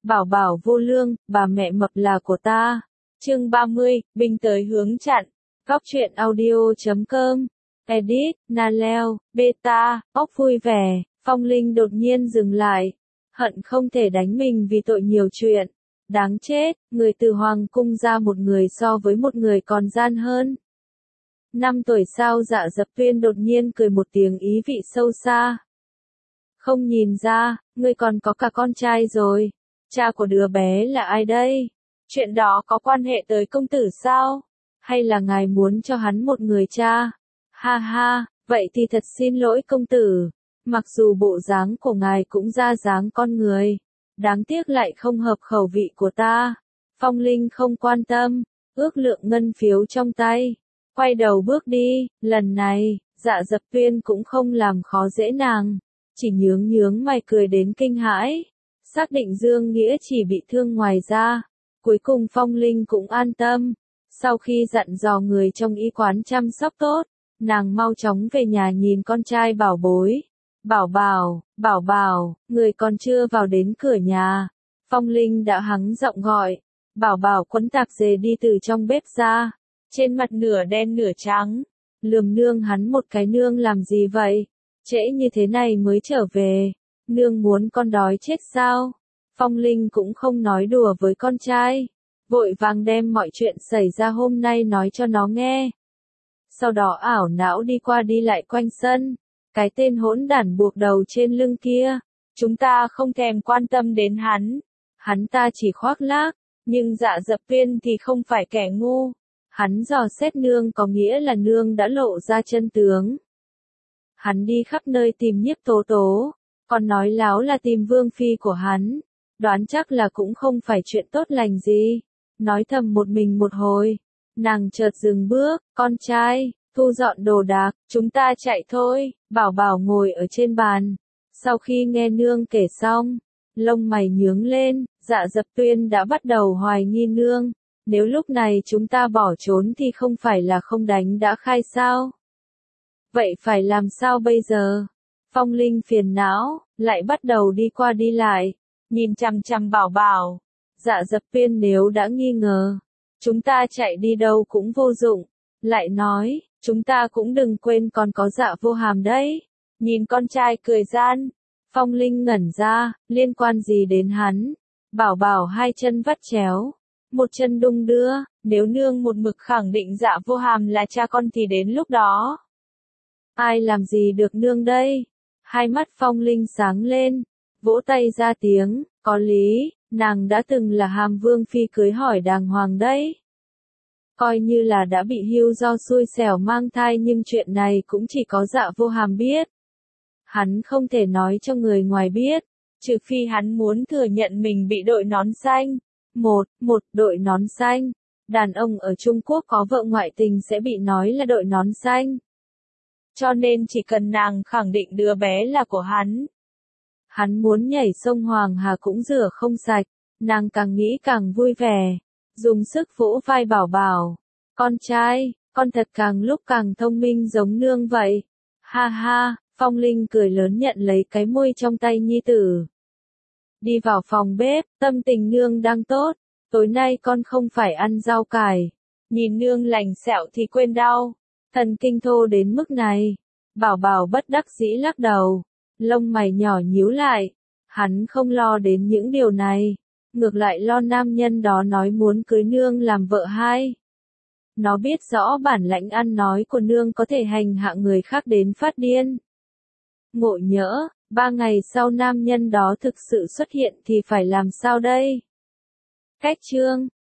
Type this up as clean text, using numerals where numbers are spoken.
Bảo bảo vô lương, bà mẹ mập là của ta. Chương 30, binh tới hướng chặn. Góc truyện audio.com. Edit, Naleo, Beta, ốc vui vẻ. Phong Linh đột nhiên dừng lại. Hận không thể đánh mình vì tội nhiều chuyện. Đáng chết, người từ hoàng cung ra một người so với một người còn gian hơn. 5 tuổi sau Dạ Dập Tuyên đột nhiên cười một tiếng ý vị sâu xa. Không nhìn ra, ngươi còn có cả con trai rồi. Cha của đứa bé là ai đây? Chuyện đó có quan hệ tới công tử sao? Hay là ngài muốn cho hắn một người cha? Ha ha, vậy thì thật xin lỗi công tử. Mặc dù bộ dáng của ngài cũng ra dáng con người. Đáng tiếc lại không hợp khẩu vị của ta. Phong Linh không quan tâm, ước lượng ngân phiếu trong tay. Quay đầu bước đi, lần này, Dạ Dập Tuyên cũng không làm khó dễ nàng. Chỉ nhướng mày cười đến kinh hãi. Xác định Dương Nghĩa chỉ bị thương ngoài ra. Cuối cùng Phong Linh cũng an tâm. Sau khi dặn dò người trong y quán chăm sóc tốt, nàng mau chóng về nhà nhìn con trai bảo bối. Bảo bảo, người còn chưa vào đến cửa nhà. Phong Linh đã hắng giọng gọi. Bảo bảo quấn tạp dề đi từ trong bếp ra. Trên mặt nửa đen nửa trắng. Lườm nương hắn một cái, nương làm gì vậy? Trễ như thế này mới trở về. Nương muốn con đói chết sao? Phong Linh cũng không nói đùa với con trai. Vội vàng đem mọi chuyện xảy ra hôm nay nói cho nó nghe. Sau đó ảo não đi qua đi lại quanh sân. Cái tên hỗn đản buộc đầu trên lưng kia. Chúng ta không thèm quan tâm đến hắn. Hắn ta chỉ khoác lác. Nhưng Dạ Dập Tuyên thì không phải kẻ ngu. Hắn dò xét nương có nghĩa là nương đã lộ ra chân tướng. Hắn đi khắp nơi tìm Nhiếp Tố Tố. Còn nói láo là tìm vương phi của hắn. Đoán chắc là cũng không phải chuyện tốt lành gì. Nói thầm một mình một hồi. Nàng chợt dừng bước, con trai, thu dọn đồ đạc, chúng ta chạy thôi. Bảo bảo ngồi ở trên bàn. Sau khi nghe nương kể xong, lông mày nhướng lên, Dạ Dập Tuyên đã bắt đầu hoài nghi nương. Nếu lúc này chúng ta bỏ trốn thì không phải là không đánh đã khai sao? Vậy phải làm sao bây giờ? Phong Linh phiền não, lại bắt đầu đi qua đi lại, nhìn chằm chằm bảo bảo. Dạ Dập Tuyên nếu đã nghi ngờ, chúng ta chạy đi đâu cũng vô dụng. Lại nói, chúng ta cũng đừng quên còn có Dạ Vô Hàm đấy. Nhìn con trai cười gian, Phong Linh ngẩn ra, liên quan gì đến hắn? Bảo bảo hai chân vắt chéo, một chân đung đưa, nếu nương một mực khẳng định Dạ Vô Hàm là cha con thì đến lúc đó. Ai làm gì được nương đây? Hai mắt Phong Linh sáng lên, vỗ tay ra tiếng, có lý, nàng đã từng là Hàm Vương phi cưới hỏi đàng hoàng đấy. Coi như là đã bị hưu do xui xẻo mang thai nhưng chuyện này cũng chỉ có Dạ Vô Hàm biết. Hắn không thể nói cho người ngoài biết, trừ phi hắn muốn thừa nhận mình bị đội nón xanh. Một đội nón xanh. Đàn ông ở Trung Quốc có vợ ngoại tình sẽ bị nói là đội nón xanh. Cho nên chỉ cần nàng khẳng định đứa bé là của hắn. Hắn muốn nhảy sông Hoàng Hà cũng rửa không sạch. Nàng càng nghĩ càng vui vẻ. Dùng sức vỗ vai bảo bảo. Con trai, con thật càng lúc càng thông minh giống nương vậy. Ha ha, Phong Linh cười lớn nhận lấy cái môi trong tay nhi tử. Đi vào phòng bếp, tâm tình nương đang tốt. Tối nay con không phải ăn rau cải. Nhìn nương lành sẹo thì quên đau. Thần kinh thô đến mức này. Bảo bảo bất đắc dĩ lắc đầu. Lông mày nhỏ nhíu lại. Hắn không lo đến những điều này. Ngược lại lo nam nhân đó nói muốn cưới nương làm vợ hai. Nó biết rõ bản lãnh ăn nói của nương có thể hành hạ người khác đến phát điên. Ngộ nhỡ, 3 ngày sau nam nhân đó thực sự xuất hiện thì phải làm sao đây? Cách chương